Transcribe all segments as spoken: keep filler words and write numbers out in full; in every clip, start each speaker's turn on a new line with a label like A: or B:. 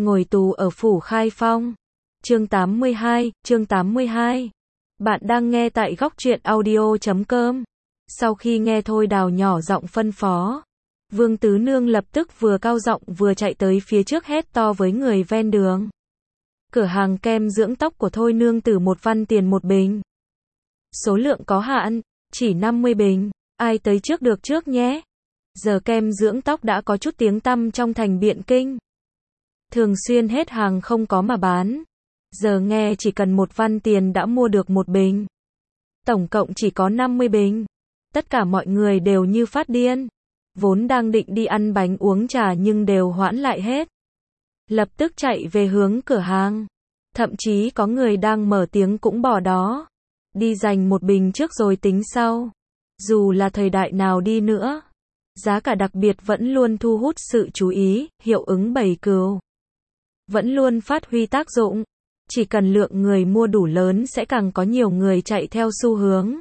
A: Ngồi tù ở phủ Khai Phong. Chương tám mươi hai, chương tám mươi hai. Bạn đang nghe tại góc truyện audio chấm com. Sau khi nghe Thôi Đào nhỏ giọng phân phó, Vương Tứ Nương lập tức vừa cao giọng vừa chạy tới phía trước hét to với người ven đường. Cửa hàng kem dưỡng tóc của Thôi Nương Tử một văn tiền một bình. Số lượng có hạn, chỉ năm mươi bình, ai tới trước được trước nhé. Giờ kem dưỡng tóc đã có chút tiếng tăm trong thành Biện Kinh. Thường xuyên hết hàng không có mà bán. Giờ nghe chỉ cần một văn tiền đã mua được một bình. Tổng cộng chỉ có năm mươi bình. Tất cả mọi người đều như phát điên. Vốn đang định đi ăn bánh uống trà nhưng đều hoãn lại hết. Lập tức chạy về hướng cửa hàng. Thậm chí có người đang mở tiếng cũng bỏ đó. Đi giành một bình trước rồi tính sau. Dù là thời đại nào đi nữa, giá cả đặc biệt vẫn luôn thu hút sự chú ý, hiệu ứng bảy cừu vẫn luôn phát huy tác dụng. Chỉ cần lượng người mua đủ lớn sẽ càng có nhiều người chạy theo xu hướng.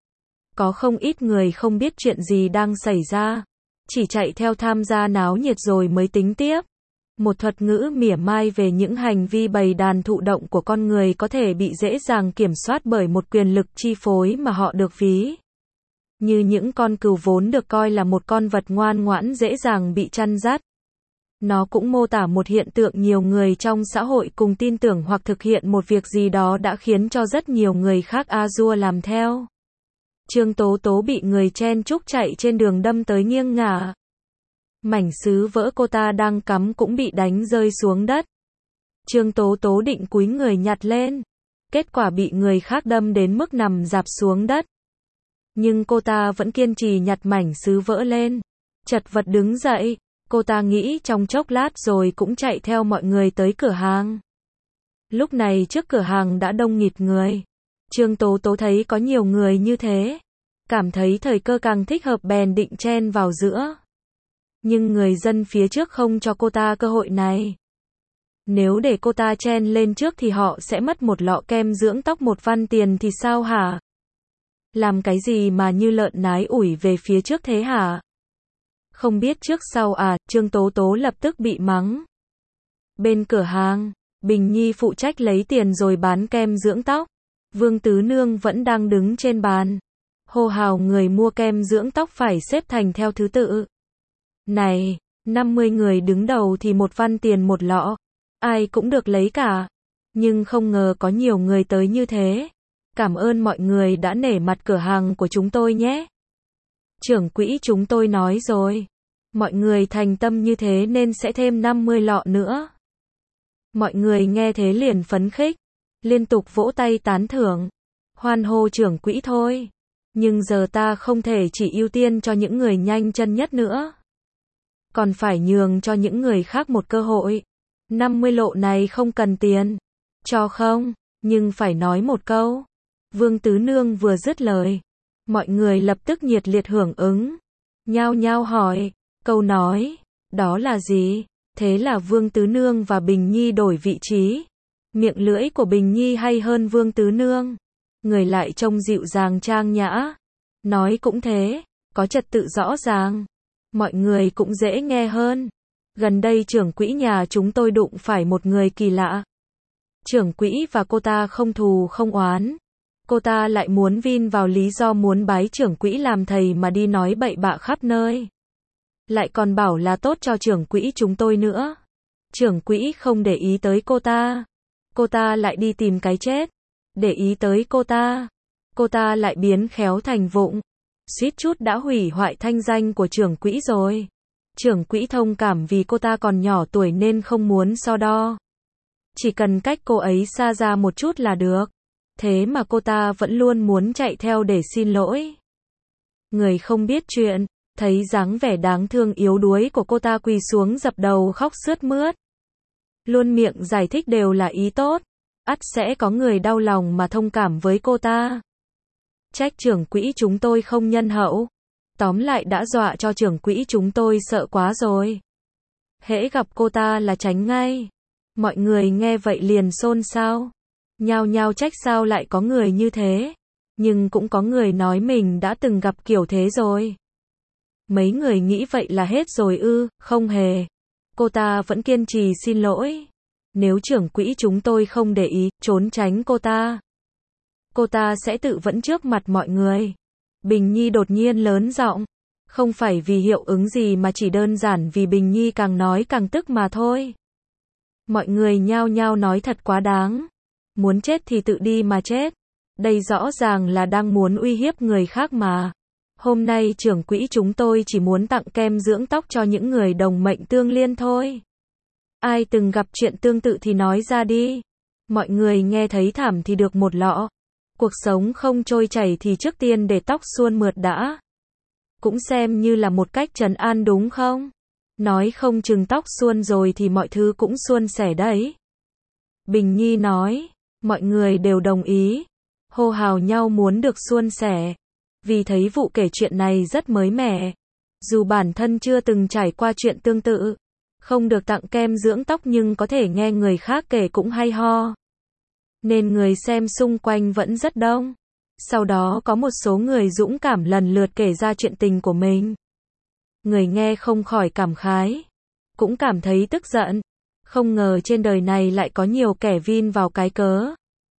A: Có không ít người không biết chuyện gì đang xảy ra, chỉ chạy theo tham gia náo nhiệt rồi mới tính tiếp. Một thuật ngữ mỉa mai về những hành vi bầy đàn thụ động của con người có thể bị dễ dàng kiểm soát bởi một quyền lực chi phối mà họ được ví. Như những con cừu vốn được coi là một con vật ngoan ngoãn dễ dàng bị chăn dắt. Nó cũng mô tả một hiện tượng nhiều người trong xã hội cùng tin tưởng hoặc thực hiện một việc gì đó đã khiến cho rất nhiều người khác a dua làm theo. Trương Tố Tố bị người chen chúc chạy trên đường đâm tới nghiêng ngả. Mảnh sứ vỡ cô ta đang cắm cũng bị đánh rơi xuống đất. Trương Tố Tố định cúi người nhặt lên. Kết quả bị người khác đâm đến mức nằm rạp xuống đất. Nhưng cô ta vẫn kiên trì nhặt mảnh sứ vỡ lên. Chật vật đứng dậy. Cô ta nghĩ trong chốc lát rồi cũng chạy theo mọi người tới cửa hàng. Lúc này trước cửa hàng đã đông nghịt người. Trương Tố Tố thấy có nhiều người như thế. Cảm thấy thời cơ càng thích hợp bèn định chen vào giữa. Nhưng người dân phía trước không cho cô ta cơ hội này. Nếu để cô ta chen lên trước thì họ sẽ mất một lọ kem dưỡng tóc một văn tiền thì sao hả? Làm cái gì mà như lợn nái ủi về phía trước thế hả? Không biết trước sau à, Trương Tố Tố lập tức bị mắng. Bên cửa hàng, Bình Nhi phụ trách lấy tiền rồi bán kem dưỡng tóc. Vương Tứ Nương vẫn đang đứng trên bàn. Hô hào người mua kem dưỡng tóc phải xếp thành theo thứ tự. Này, năm mươi người đứng đầu thì một văn tiền một lọ. Ai cũng được lấy cả. Nhưng không ngờ có nhiều người tới như thế. Cảm ơn mọi người đã nể mặt cửa hàng của chúng tôi nhé. Trưởng quỹ chúng tôi nói rồi. Mọi người thành tâm như thế nên sẽ thêm năm mươi lọ nữa. Mọi người nghe thế liền phấn khích. Liên tục vỗ tay tán thưởng. Hoan hô trưởng quỹ thôi. Nhưng giờ ta không thể chỉ ưu tiên cho những người nhanh chân nhất nữa. Còn phải nhường cho những người khác một cơ hội. năm mươi lọ này không cần tiền. Cho không, nhưng phải nói một câu. Vương Tứ Nương vừa dứt lời. Mọi người lập tức nhiệt liệt hưởng ứng. Nhao nhao hỏi. Câu nói. Đó là gì? Thế là Vương Tứ Nương và Bình Nhi đổi vị trí. Miệng lưỡi của Bình Nhi hay hơn Vương Tứ Nương. Người lại trông dịu dàng trang nhã. Nói cũng thế. Có trật tự rõ ràng. Mọi người cũng dễ nghe hơn. Gần đây trưởng quỹ nhà chúng tôi đụng phải một người kỳ lạ. Trưởng quỹ và cô ta không thù không oán. Cô ta lại muốn vin vào lý do muốn bái trưởng quỹ làm thầy mà đi nói bậy bạ khắp nơi. Lại còn bảo là tốt cho trưởng quỹ chúng tôi nữa. Trưởng quỹ không để ý tới cô ta. Cô ta lại đi tìm cái chết. Để ý tới cô ta. Cô ta lại biến khéo thành vụng. Suýt chút đã hủy hoại thanh danh của trưởng quỹ rồi. Trưởng quỹ thông cảm vì cô ta còn nhỏ tuổi nên không muốn so đo. Chỉ cần cách cô ấy xa ra một chút là được. Thế mà cô ta vẫn luôn muốn chạy theo để xin lỗi. Người không biết chuyện, thấy dáng vẻ đáng thương yếu đuối của cô ta quỳ xuống dập đầu khóc sướt mướt. Luôn miệng giải thích đều là ý tốt. Ắt sẽ có người đau lòng mà thông cảm với cô ta. Trách trưởng quỹ chúng tôi không nhân hậu. Tóm lại đã dọa cho trưởng quỹ chúng tôi sợ quá rồi. Hễ gặp cô ta là tránh ngay. Mọi người nghe vậy liền xôn xao. Nhao nhao trách sao lại có người như thế. Nhưng cũng có người nói mình đã từng gặp kiểu thế rồi. Mấy người nghĩ vậy là hết rồi ư, không hề. Cô ta vẫn kiên trì xin lỗi. Nếu trưởng quỹ chúng tôi không để ý, trốn tránh cô ta, cô ta sẽ tự vẫn trước mặt mọi người. Bình Nhi đột nhiên lớn giọng. Không phải vì hiệu ứng gì mà chỉ đơn giản vì Bình Nhi càng nói càng tức mà thôi. Mọi người nhao nhao nói thật quá đáng. Muốn chết thì tự đi mà chết. Đây rõ ràng là đang muốn uy hiếp người khác mà. Hôm nay trưởng quỹ chúng tôi chỉ muốn tặng kem dưỡng tóc cho những người đồng mệnh tương liên thôi. Ai từng gặp chuyện tương tự thì nói ra đi. Mọi người nghe thấy thảm thì được một lọ. Cuộc sống không trôi chảy thì trước tiên để tóc suôn mượt đã. Cũng xem như là một cách trấn an đúng không? Nói không chừng tóc suôn rồi thì mọi thứ cũng suôn sẻ đấy. Bình Nhi nói, mọi người đều đồng ý, hô hào nhau muốn được suôn sẻ. Vì thấy vụ kể chuyện này rất mới mẻ. Dù bản thân chưa từng trải qua chuyện tương tự, không được tặng kem dưỡng tóc nhưng có thể nghe người khác kể cũng hay ho. Nên người xem xung quanh vẫn rất đông. Sau đó có một số người dũng cảm lần lượt kể ra chuyện tình của mình. Người nghe không khỏi cảm khái, cũng cảm thấy tức giận. Không ngờ trên đời này lại có nhiều kẻ vin vào cái cớ.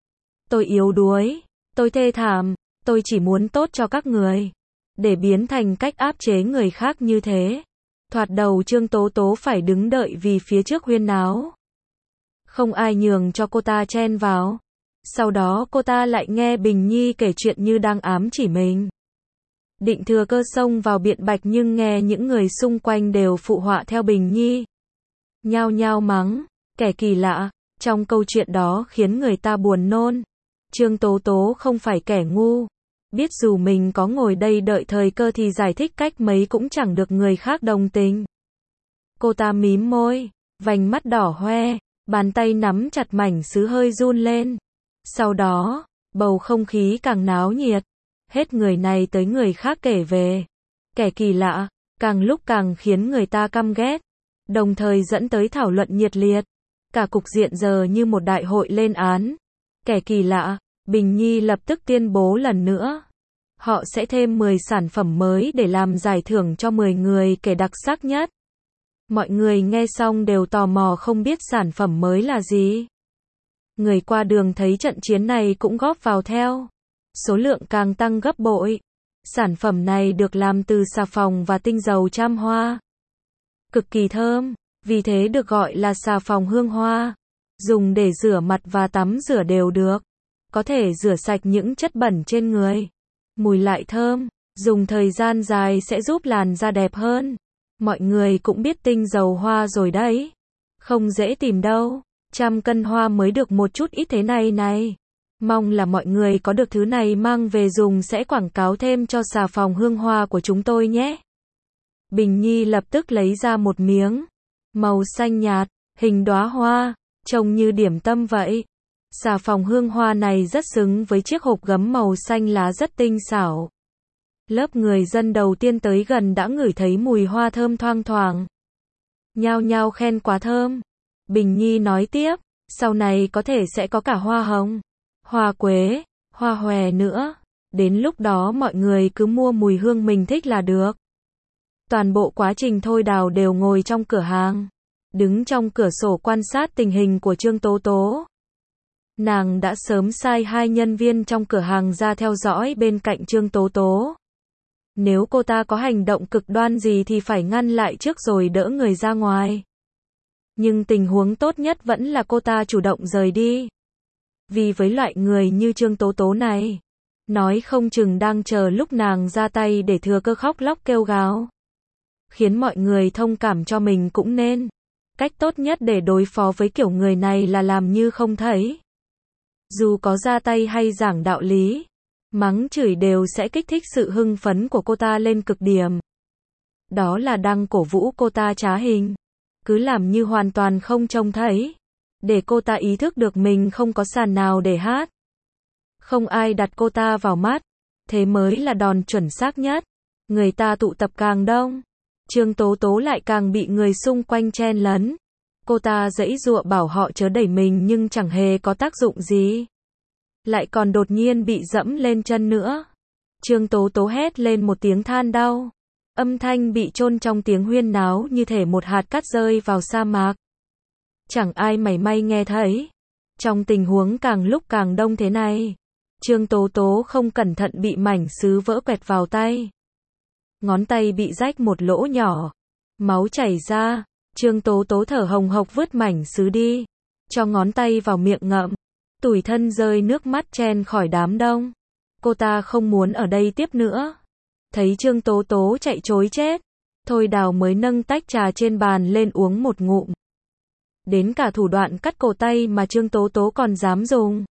A: Tôi yếu đuối, tôi thê thảm, tôi chỉ muốn tốt cho các người. Để biến thành cách áp chế người khác như thế. Thoạt đầu Trương Tố Tố phải đứng đợi vì phía trước huyên náo. Không ai nhường cho cô ta chen vào. Sau đó cô ta lại nghe Bình Nhi kể chuyện như đang ám chỉ mình. Định thừa cơ xông vào biện bạch nhưng nghe những người xung quanh đều phụ họa theo Bình Nhi. Nhao nhao mắng, kẻ kỳ lạ, trong câu chuyện đó khiến người ta buồn nôn. Trương Tố Tố không phải kẻ ngu. Biết dù mình có ngồi đây đợi thời cơ thì giải thích cách mấy cũng chẳng được người khác đồng tình. Cô ta mím môi, vành mắt đỏ hoe, bàn tay nắm chặt mảnh sứ hơi run lên. Sau đó, bầu không khí càng náo nhiệt. Hết người này tới người khác kể về. Kẻ kỳ lạ, càng lúc càng khiến người ta căm ghét. Đồng thời dẫn tới thảo luận nhiệt liệt. Cả cục diện giờ như một đại hội lên án. Kẻ kỳ lạ, Bình Nhi lập tức tuyên bố lần nữa. Họ sẽ thêm mười sản phẩm mới để làm giải thưởng cho mười người kể đặc sắc nhất. Mọi người nghe xong đều tò mò không biết sản phẩm mới là gì. Người qua đường thấy trận chiến này cũng góp vào theo. Số lượng càng tăng gấp bội. Sản phẩm này được làm từ xà phòng và tinh dầu trăm hoa. Cực kỳ thơm, vì thế được gọi là xà phòng hương hoa. Dùng để rửa mặt và tắm rửa đều được. Có thể rửa sạch những chất bẩn trên người. Mùi lại thơm, dùng thời gian dài sẽ giúp làn da đẹp hơn. Mọi người cũng biết tinh dầu hoa rồi đấy. Không dễ tìm đâu. Trăm cân hoa mới được một chút ít thế này này. Mong là mọi người có được thứ này mang về dùng sẽ quảng cáo thêm cho xà phòng hương hoa của chúng tôi nhé. Bình Nhi lập tức lấy ra một miếng. Màu xanh nhạt, hình đóa hoa, trông như điểm tâm vậy. Xà phòng hương hoa này rất xứng với chiếc hộp gấm màu xanh lá rất tinh xảo. Lớp người dân đầu tiên tới gần đã ngửi thấy mùi hoa thơm thoang thoảng. Nhao nhao khen quá thơm. Bình Nhi nói tiếp, sau này có thể sẽ có cả hoa hồng, hoa quế, hoa hòe nữa. Đến lúc đó mọi người cứ mua mùi hương mình thích là được. Toàn bộ quá trình thôi đào đều ngồi trong cửa hàng. Đứng trong cửa sổ quan sát tình hình của Trương Tố Tố. Nàng đã sớm sai hai nhân viên trong cửa hàng ra theo dõi bên cạnh Trương Tố Tố. Nếu cô ta có hành động cực đoan gì thì phải ngăn lại trước rồi đỡ người ra ngoài. Nhưng tình huống tốt nhất vẫn là cô ta chủ động rời đi. Vì với loại người như Trương Tố Tố này, nói không chừng đang chờ lúc nàng ra tay để thừa cơ khóc lóc kêu gào. Khiến mọi người thông cảm cho mình cũng nên. Cách tốt nhất để đối phó với kiểu người này là làm như không thấy. Dù có ra tay hay giảng đạo lý, mắng chửi đều sẽ kích thích sự hưng phấn của cô ta lên cực điểm. Đó là đang cổ vũ cô ta trá hình. Cứ làm như hoàn toàn không trông thấy. Để cô ta ý thức được mình không có sàn nào để hát. Không ai đặt cô ta vào mắt. Thế mới là đòn chuẩn xác nhất. Người ta tụ tập càng đông. Trương Tố Tố lại càng bị người xung quanh chen lấn. Cô ta giãy giụa bảo họ chớ đẩy mình nhưng chẳng hề có tác dụng gì. Lại còn đột nhiên bị dẫm lên chân nữa. Trương Tố Tố hét lên một tiếng than đau. Âm thanh bị chôn trong tiếng huyên náo như thể một hạt cát rơi vào sa mạc. chẳng ai mảy may nghe thấy. Trong tình huống càng lúc càng đông thế này, Trương Tố Tố không cẩn thận bị mảnh sứ vỡ quẹt vào tay. Ngón tay bị rách một lỗ nhỏ, máu chảy ra, Trương Tố Tố thở hồng hộc vứt mảnh sứ đi, cho ngón tay vào miệng ngậm, tủi thân rơi nước mắt chen khỏi đám đông. Cô ta không muốn ở đây tiếp nữa. Thấy Trương Tố Tố chạy trối chết, Thôi Đào mới nâng tách trà trên bàn lên uống một ngụm. Đến cả thủ đoạn cắt cổ tay mà Trương Tố Tố còn dám dùng.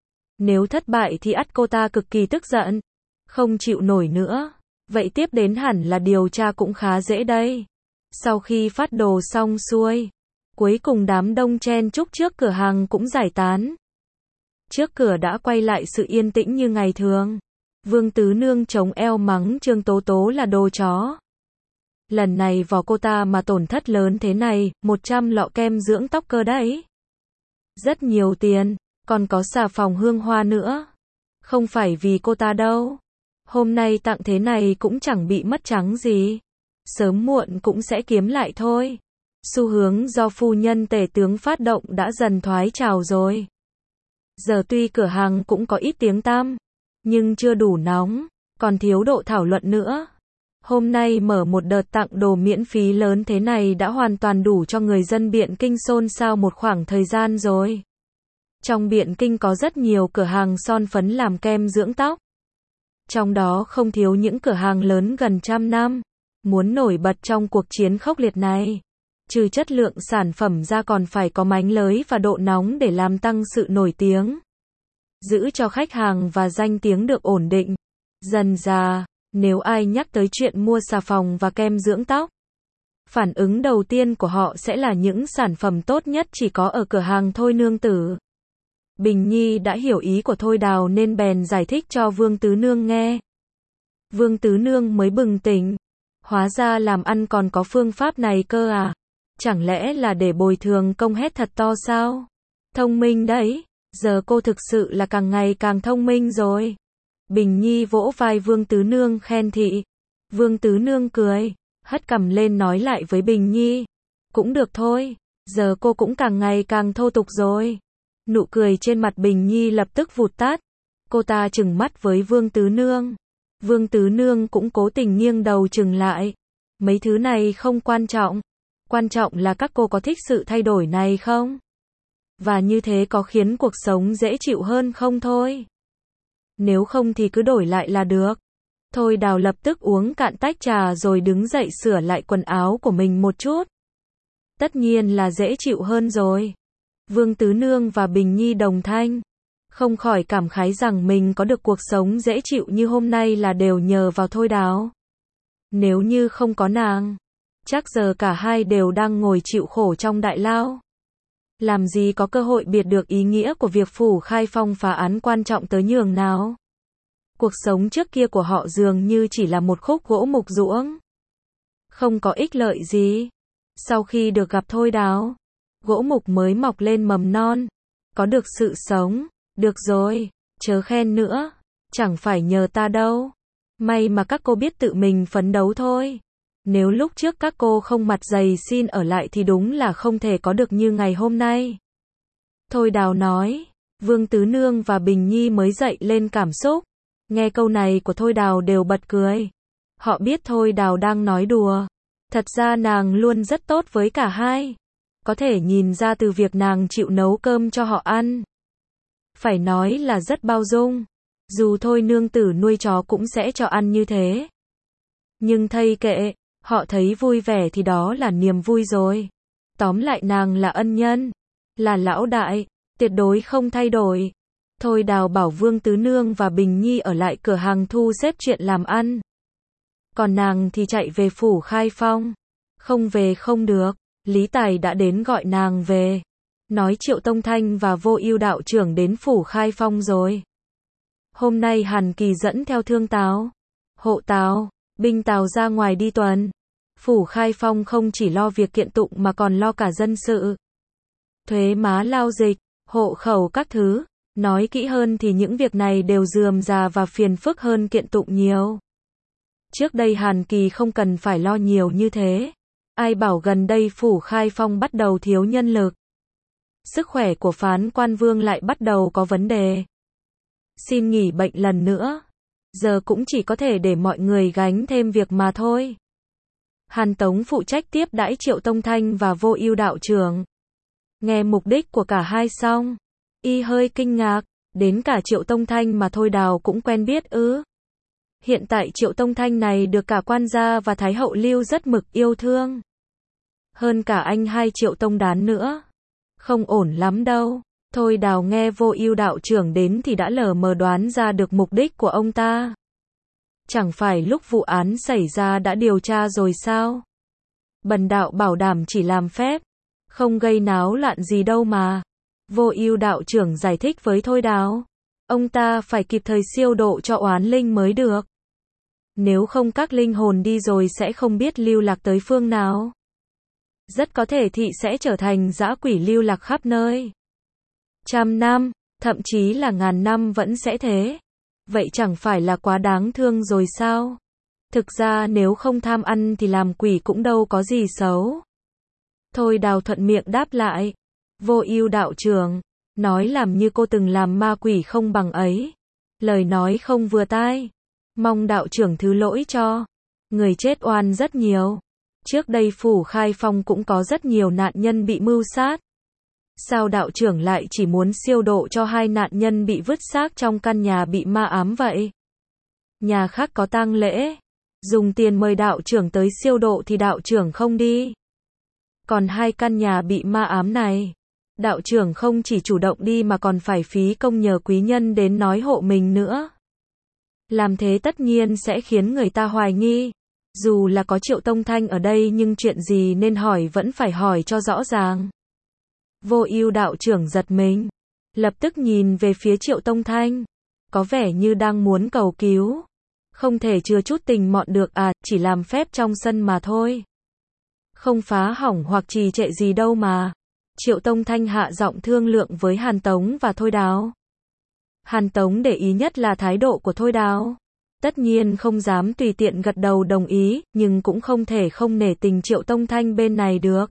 A: Nếu thất bại thì ắt cô ta cực kỳ tức giận, không chịu nổi nữa. Vậy tiếp đến hẳn là điều tra cũng khá dễ đây. Sau khi phát đồ xong xuôi, cuối cùng đám đông chen chúc trước cửa hàng cũng giải tán. Trước cửa đã quay lại sự yên tĩnh như ngày thường. Vương Tứ Nương chống eo mắng Trương Tố Tố là đồ chó. Lần này vò cô ta mà tổn thất lớn thế này, một trăm lọ kem dưỡng tóc cơ đấy. Rất nhiều tiền, còn có xà phòng hương hoa nữa. Không phải vì cô ta đâu. Hôm nay tặng thế này cũng chẳng bị mất trắng gì. Sớm muộn cũng sẽ kiếm lại thôi. Xu hướng do phu nhân tể tướng phát động đã dần thoái trào rồi. Giờ tuy cửa hàng cũng có ít tiếng tăm, nhưng chưa đủ nóng, còn thiếu độ thảo luận nữa. Hôm nay mở một đợt tặng đồ miễn phí lớn thế này đã hoàn toàn đủ cho người dân Biện Kinh xôn xao một khoảng thời gian rồi. Trong Biện Kinh có rất nhiều cửa hàng son phấn làm kem dưỡng tóc. Trong đó không thiếu những cửa hàng lớn gần trăm năm. Muốn nổi bật trong cuộc chiến khốc liệt này, trừ chất lượng sản phẩm ra còn phải có mánh lới và độ nóng để làm tăng sự nổi tiếng. Giữ cho khách hàng và danh tiếng được ổn định. Dần dà, nếu ai nhắc tới chuyện mua xà phòng và kem dưỡng tóc, phản ứng đầu tiên của họ sẽ là những sản phẩm tốt nhất chỉ có ở cửa hàng Thôi Nương Tử. Bình Nhi đã hiểu ý của Thôi Đào nên bèn giải thích cho Vương Tứ Nương nghe. Vương Tứ Nương mới bừng tỉnh. Hóa ra làm ăn còn có phương pháp này cơ à? Chẳng lẽ là để bồi thường công hét thật to sao? Thông minh đấy, giờ cô thực sự là càng ngày càng thông minh rồi. Bình Nhi vỗ vai Vương Tứ Nương khen thị. Vương Tứ Nương cười, hất cằm lên nói lại với Bình Nhi. Cũng được thôi, giờ cô cũng càng ngày càng thô tục rồi. Nụ cười trên mặt Bình Nhi lập tức vụt tắt. Cô ta trừng mắt với Vương Tứ Nương. Vương Tứ Nương cũng cố tình nghiêng đầu chừng lại. Mấy thứ này không quan trọng. Quan trọng là các cô có thích sự thay đổi này không? Và như thế có khiến cuộc sống dễ chịu hơn không thôi? Nếu không thì cứ đổi lại là được. Thôi Đào lập tức uống cạn tách trà rồi đứng dậy sửa lại quần áo của mình một chút. Tất nhiên là dễ chịu hơn rồi. Vương Tứ Nương và Bình Nhi đồng thanh. Không khỏi cảm khái rằng mình có được cuộc sống dễ chịu như hôm nay là đều nhờ vào Thôi Đào. Nếu như không có nàng, chắc giờ cả hai đều đang ngồi chịu khổ trong đại lao. Làm gì có cơ hội biết được ý nghĩa của việc phủ khai phong phá án quan trọng tới nhường nào. Cuộc sống trước kia của họ dường như chỉ là một khúc gỗ mục ruỗng. Không có ích lợi gì. Sau khi được gặp Thôi Đào, gỗ mục mới mọc lên mầm non. Có được sự sống. Được rồi, chớ khen nữa. Chẳng phải nhờ ta đâu. May mà các cô biết tự mình phấn đấu thôi. Nếu lúc trước các cô không mặt dày xin ở lại thì đúng là không thể có được như ngày hôm nay. Thôi Đào nói. Vương Tứ Nương và Bình Nhi mới dậy lên cảm xúc. Nghe câu này của Thôi Đào đều bật cười. Họ biết Thôi Đào đang nói đùa. Thật ra nàng luôn rất tốt với cả hai. Có thể nhìn ra từ việc nàng chịu nấu cơm cho họ ăn. Phải nói là rất bao dung. Dù Thôi Nương Tử nuôi chó cũng sẽ cho ăn như thế. Nhưng thây kệ, họ thấy vui vẻ thì đó là niềm vui rồi. Tóm lại nàng là ân nhân, là lão đại, tuyệt đối không thay đổi. Thôi Đào bảo Vương Tứ Nương và Bình Nhi ở lại cửa hàng thu xếp chuyện làm ăn. Còn nàng thì chạy về phủ khai phong. Không về không được, Lý Tài đã đến gọi nàng về. Nói Triệu Tông Thanh và Vô Ưu đạo trưởng đến phủ khai phong rồi. Hôm nay Hàn Kỳ dẫn theo thương Tào, hộ Tào, binh Tào ra ngoài đi tuần. Phủ khai phong không chỉ lo việc kiện tụng mà còn lo cả dân sự. Thuế má lao dịch, hộ khẩu các thứ. Nói kỹ hơn thì những việc này đều rườm rà và phiền phức hơn kiện tụng nhiều. Trước đây Hàn Kỳ không cần phải lo nhiều như thế. Ai bảo gần đây phủ khai phong bắt đầu thiếu nhân lực. sức khỏe của phán quan Vương lại bắt đầu có vấn đề. Xin nghỉ bệnh lần nữa. Giờ cũng chỉ có thể để mọi người gánh thêm việc mà thôi. Hàn Tống phụ trách tiếp đãi Triệu Tông Thanh và Vô Ưu đạo trưởng. Nghe mục đích của cả hai xong, y hơi kinh ngạc, đến cả Triệu Tông Thanh mà Thôi Đào cũng quen biết ư? Hiện tại Triệu Tông Thanh này được cả quan gia và Thái hậu Lưu rất mực yêu thương. Hơn cả anh hai Triệu Tông Đán nữa. Không ổn lắm đâu. Thôi Đào nghe Vô Ưu đạo trưởng đến thì đã lờ mờ đoán ra được mục đích của ông ta. Chẳng phải lúc vụ án xảy ra đã điều tra rồi sao? Bần đạo bảo đảm chỉ làm phép, không gây náo loạn gì đâu mà. Vô Ưu đạo trưởng giải thích với Thôi Đào. Ông ta phải kịp thời siêu độ cho oán linh mới được. Nếu không các linh hồn đi rồi sẽ không biết lưu lạc tới phương nào. Rất có thể thị sẽ trở thành dã quỷ lưu lạc khắp nơi. Trăm năm, thậm chí là ngàn năm vẫn sẽ thế. Vậy chẳng phải là quá đáng thương rồi sao? Thực ra nếu không tham ăn thì làm quỷ cũng đâu có gì xấu. Thôi Đào thuận miệng đáp lại. Vô Ưu đạo trưởng, nói làm như cô từng làm ma quỷ không bằng ấy. Lời nói không vừa tai. Mong đạo trưởng thứ lỗi cho. Người chết oan rất nhiều. Trước đây phủ Khai Phong cũng có rất nhiều nạn nhân bị mưu sát. Sao đạo trưởng lại chỉ muốn siêu độ cho hai nạn nhân bị vứt xác trong căn nhà bị ma ám vậy? Nhà khác có tang lễ, dùng tiền mời đạo trưởng tới siêu độ thì đạo trưởng không đi. Còn hai căn nhà bị ma ám này, đạo trưởng không chỉ chủ động đi mà còn phải phí công nhờ quý nhân đến nói hộ mình nữa. Làm thế tất nhiên sẽ khiến người ta hoài nghi. Dù là có Triệu Tông Thanh ở đây nhưng chuyện gì nên hỏi vẫn phải hỏi cho rõ ràng. Vô Ưu đạo trưởng giật mình, lập tức nhìn về phía Triệu Tông Thanh, có vẻ như đang muốn cầu cứu. Không thể chừa chút tình mọn được à, chỉ làm phép trong sân mà thôi. Không phá hỏng hoặc trì trệ gì đâu mà. Triệu Tông Thanh hạ giọng thương lượng với Hàn Tống và Thôi Đào. Hàn Tống để ý nhất là thái độ của Thôi Đào. Tất nhiên không dám tùy tiện gật đầu đồng ý, nhưng cũng không thể không nể tình Triệu Tông Thanh bên này được.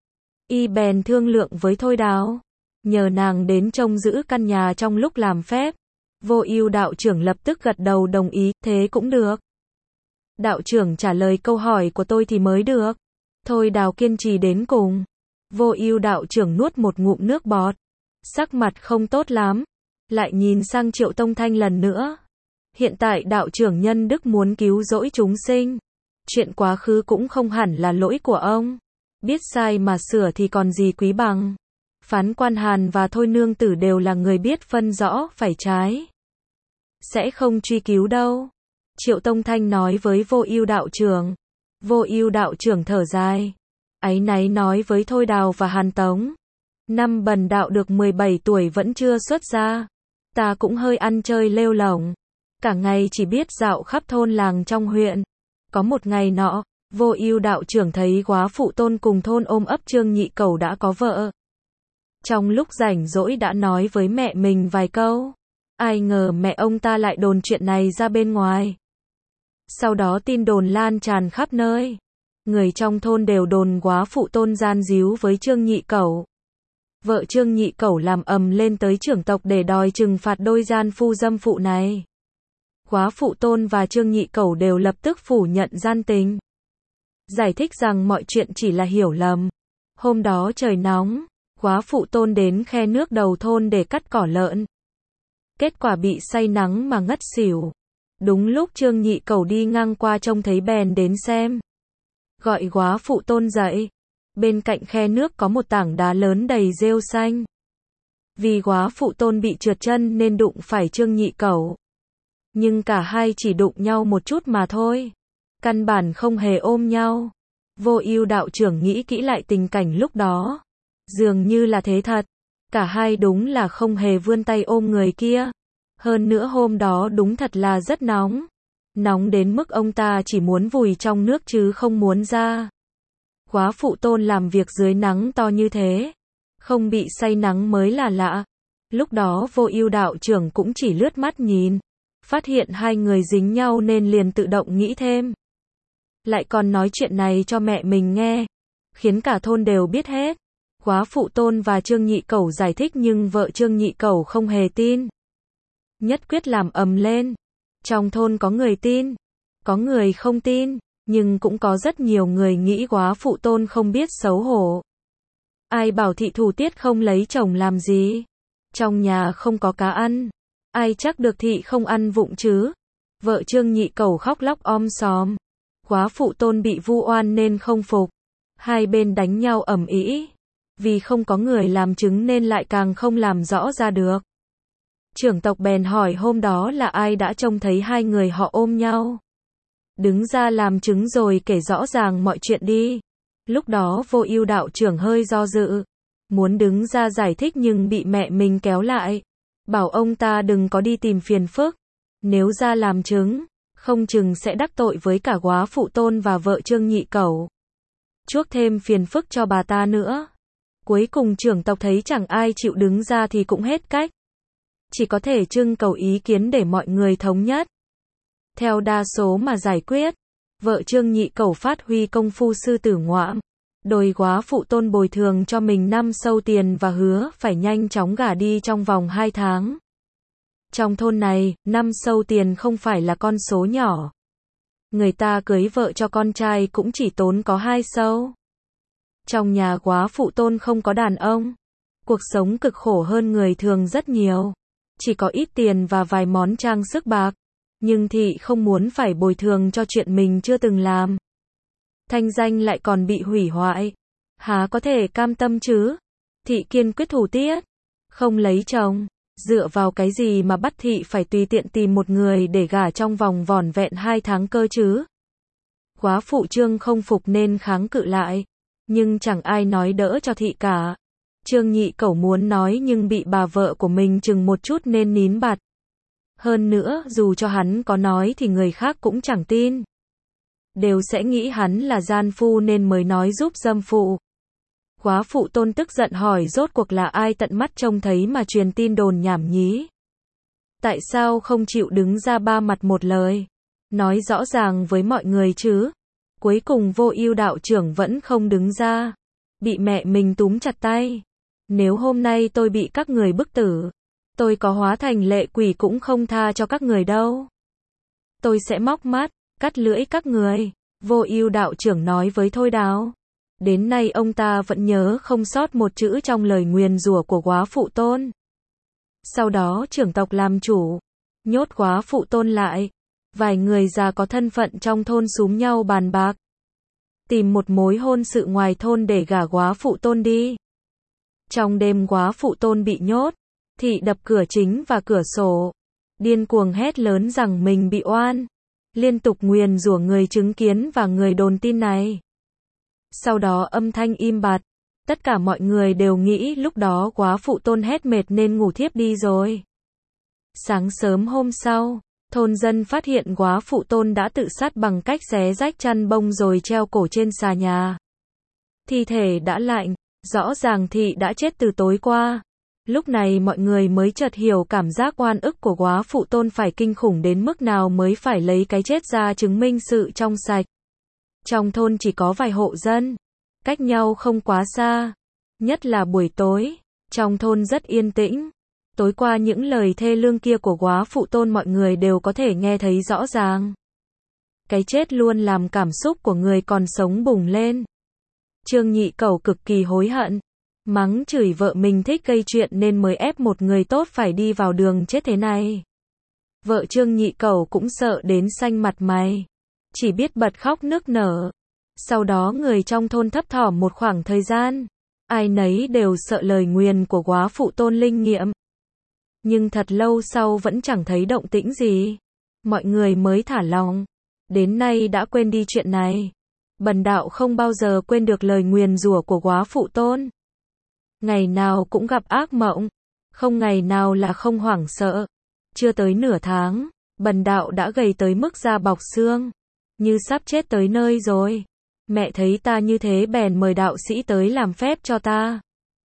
A: Y bèn thương lượng với Thôi Đào, nhờ nàng đến trông giữ căn nhà trong lúc làm phép. Vô Ưu đạo trưởng lập tức gật đầu đồng ý, thế cũng được. Đạo trưởng trả lời câu hỏi của tôi thì mới được. Thôi Đào kiên trì đến cùng. Vô Ưu đạo trưởng nuốt một ngụm nước bọt, sắc mặt không tốt lắm, lại nhìn sang Triệu Tông Thanh lần nữa. Hiện tại đạo trưởng nhân đức muốn cứu rỗi chúng sinh. Chuyện quá khứ cũng không hẳn là lỗi của ông. Biết sai mà sửa thì còn gì quý bằng. Phán quan Hàn và Thôi nương tử đều là người biết phân rõ phải trái. Sẽ không truy cứu đâu. Triệu Tông Thanh nói với Vô Ưu đạo trưởng. Vô Ưu đạo trưởng thở dài, áy náy nói với Thôi Đào và Hàn Tống. Năm bần đạo được mười bảy tuổi vẫn chưa xuất gia. Ta cũng hơi ăn chơi lêu lổng. Cả ngày chỉ biết dạo khắp thôn làng trong huyện. Có một ngày nọ, Vô Ưu đạo trưởng thấy góa phụ Tôn cùng thôn ôm ấp Trương Nhị Cẩu đã có vợ. Trong lúc rảnh rỗi đã nói với mẹ mình vài câu. Ai ngờ mẹ ông ta lại đồn chuyện này ra bên ngoài. Sau đó tin đồn lan tràn khắp nơi. Người trong thôn đều đồn góa phụ Tôn gian díu với Trương Nhị Cẩu. Vợ Trương Nhị Cẩu làm ầm lên tới trưởng tộc để đòi trừng phạt đôi gian phu dâm phụ này. Góa phụ Tôn và Trương Nhị Cẩu đều lập tức phủ nhận gian tình. Giải thích rằng mọi chuyện chỉ là hiểu lầm. Hôm đó trời nóng, góa phụ Tôn đến khe nước đầu thôn để cắt cỏ lợn. Kết quả bị say nắng mà ngất xỉu. Đúng lúc Trương Nhị Cẩu đi ngang qua trông thấy bèn đến xem. Gọi góa phụ Tôn dậy. Bên cạnh khe nước có một tảng đá lớn đầy rêu xanh. Vì góa phụ Tôn bị trượt chân nên đụng phải Trương Nhị Cẩu. Nhưng cả hai chỉ đụng nhau một chút mà thôi. Căn bản không hề ôm nhau. Vô Ưu đạo trưởng nghĩ kỹ lại tình cảnh lúc đó. Dường như là thế thật. Cả hai đúng là không hề vươn tay ôm người kia. Hơn nữa hôm đó đúng thật là rất nóng. Nóng đến mức ông ta chỉ muốn vùi trong nước chứ không muốn ra. Góa phụ Tôn làm việc dưới nắng to như thế. Không bị say nắng mới là lạ. Lúc đó Vô Ưu đạo trưởng cũng chỉ lướt mắt nhìn. Phát hiện hai người dính nhau nên liền tự động nghĩ thêm. Lại còn nói chuyện này cho mẹ mình nghe. Khiến cả thôn đều biết hết. Góa phụ Tôn và Trương Nhị Cẩu giải thích nhưng vợ Trương Nhị Cẩu không hề tin. Nhất quyết làm ầm lên. Trong thôn có người tin, có người không tin, nhưng cũng có rất nhiều người nghĩ góa phụ Tôn không biết xấu hổ. Ai bảo thị thủ tiết không lấy chồng làm gì? Trong nhà không có cá ăn, ai chắc được thị không ăn vụng chứ? Vợ Trương Nhị Cẩu khóc lóc om sòm. Góa phụ Tôn bị vu oan nên không phục. Hai bên đánh nhau ầm ĩ. Vì không có người làm chứng nên lại càng không làm rõ ra được. Trưởng tộc bèn hỏi hôm đó là ai đã trông thấy hai người họ ôm nhau. Đứng ra làm chứng rồi kể rõ ràng mọi chuyện đi. Lúc đó Vô Ưu đạo trưởng hơi do dự, muốn đứng ra giải thích nhưng bị mẹ mình kéo lại, bảo ông ta đừng có đi tìm phiền phức, nếu ra làm chứng, không chừng sẽ đắc tội với cả góa phụ Tôn và vợ Trương Nhị Cẩu, chuốc thêm phiền phức cho bà ta nữa. Cuối cùng trưởng tộc thấy chẳng ai chịu đứng ra thì cũng hết cách, chỉ có thể trưng cầu ý kiến để mọi người thống nhất. Theo đa số mà giải quyết, vợ Trương Nhị Cẩu phát huy công phu sư tử ngoạm, đòi góa phụ Tôn bồi thường cho mình năm sâu tiền và hứa phải nhanh chóng gả đi trong vòng hai tháng. Trong thôn này, năm sâu tiền không phải là con số nhỏ. Người ta cưới vợ cho con trai cũng chỉ tốn có hai sâu. Trong nhà góa phụ Tôn không có đàn ông, cuộc sống cực khổ hơn người thường rất nhiều, chỉ có ít tiền và vài món trang sức bạc. Nhưng thị không muốn phải bồi thường cho chuyện mình chưa từng làm. Thanh danh lại còn bị hủy hoại. Há có thể cam tâm chứ? Thị kiên quyết thủ tiết, không lấy chồng. Dựa vào cái gì mà bắt thị phải tùy tiện tìm một người để gả trong vòng vỏn vẹn hai tháng cơ chứ? Góa phụ Trương không phục nên kháng cự lại. Nhưng chẳng ai nói đỡ cho thị cả. Trương Nhị Cẩu muốn nói nhưng bị bà vợ của mình chừng một chút nên nín bặt. Hơn nữa, dù cho hắn có nói thì người khác cũng chẳng tin. Đều sẽ nghĩ hắn là gian phu nên mới nói giúp dâm phụ. Góa phụ Tôn tức giận hỏi rốt cuộc là ai tận mắt trông thấy mà truyền tin đồn nhảm nhí. Tại sao không chịu đứng ra ba mặt một lời, nói rõ ràng với mọi người chứ? Cuối cùng Vô Ưu đạo trưởng vẫn không đứng ra. Bị mẹ mình túm chặt tay. Nếu hôm nay tôi bị các người bức tử, tôi có hóa thành lệ quỷ cũng không tha cho các người đâu. Tôi sẽ móc mắt, cắt lưỡi các người. Vô Ưu đạo trưởng nói với Thôi Đào. Đến nay ông ta vẫn nhớ không sót một chữ trong lời nguyền rủa của góa phụ Tôn. Sau đó trưởng tộc làm chủ, nhốt góa phụ Tôn lại. Vài người già có thân phận trong thôn xúm nhau bàn bạc, tìm một mối hôn sự ngoài thôn để gả góa phụ Tôn đi. Trong đêm góa phụ Tôn bị nhốt, thị đập cửa chính và cửa sổ, điên cuồng hét lớn rằng mình bị oan, liên tục nguyền rủa người chứng kiến và người đồn tin này. Sau đó âm thanh im bặt, tất cả mọi người đều nghĩ lúc đó góa phụ Tôn hét mệt nên ngủ thiếp đi rồi. Sáng sớm hôm sau, thôn dân phát hiện góa phụ Tôn đã tự sát bằng cách xé rách chăn bông rồi treo cổ trên xà nhà. Thi thể đã lạnh, rõ ràng thị đã chết từ tối qua. Lúc này mọi người mới chợt hiểu cảm giác oan ức của góa phụ Tôn phải kinh khủng đến mức nào mới phải lấy cái chết ra chứng minh sự trong sạch. Trong thôn chỉ có vài hộ dân, cách nhau không quá xa. Nhất là buổi tối, trong thôn rất yên tĩnh. Tối qua những lời thê lương kia của góa phụ Tôn mọi người đều có thể nghe thấy rõ ràng. Cái chết luôn làm cảm xúc của người còn sống bùng lên. Trương Nhị Cẩu cực kỳ hối hận, mắng chửi vợ mình thích gây chuyện nên mới ép một người tốt phải đi vào đường chết thế này. Vợ Trương Nhị Cẩu cũng sợ đến xanh mặt mày, chỉ biết bật khóc nức nở. Sau đó người trong thôn thấp thỏm một khoảng thời gian, ai nấy đều sợ lời nguyền của góa phụ Tôn linh nghiệm. Nhưng thật lâu sau vẫn chẳng thấy động tĩnh gì, mọi người mới thả lòng. Đến nay đã quên đi chuyện này. Bần đạo không bao giờ quên được lời nguyền rủa của góa phụ Tôn. Ngày nào cũng gặp ác mộng, không ngày nào là không hoảng sợ. Chưa tới nửa tháng, bần đạo đã gầy tới mức da bọc xương, như sắp chết tới nơi rồi. Mẹ thấy ta như thế bèn mời đạo sĩ tới làm phép cho ta.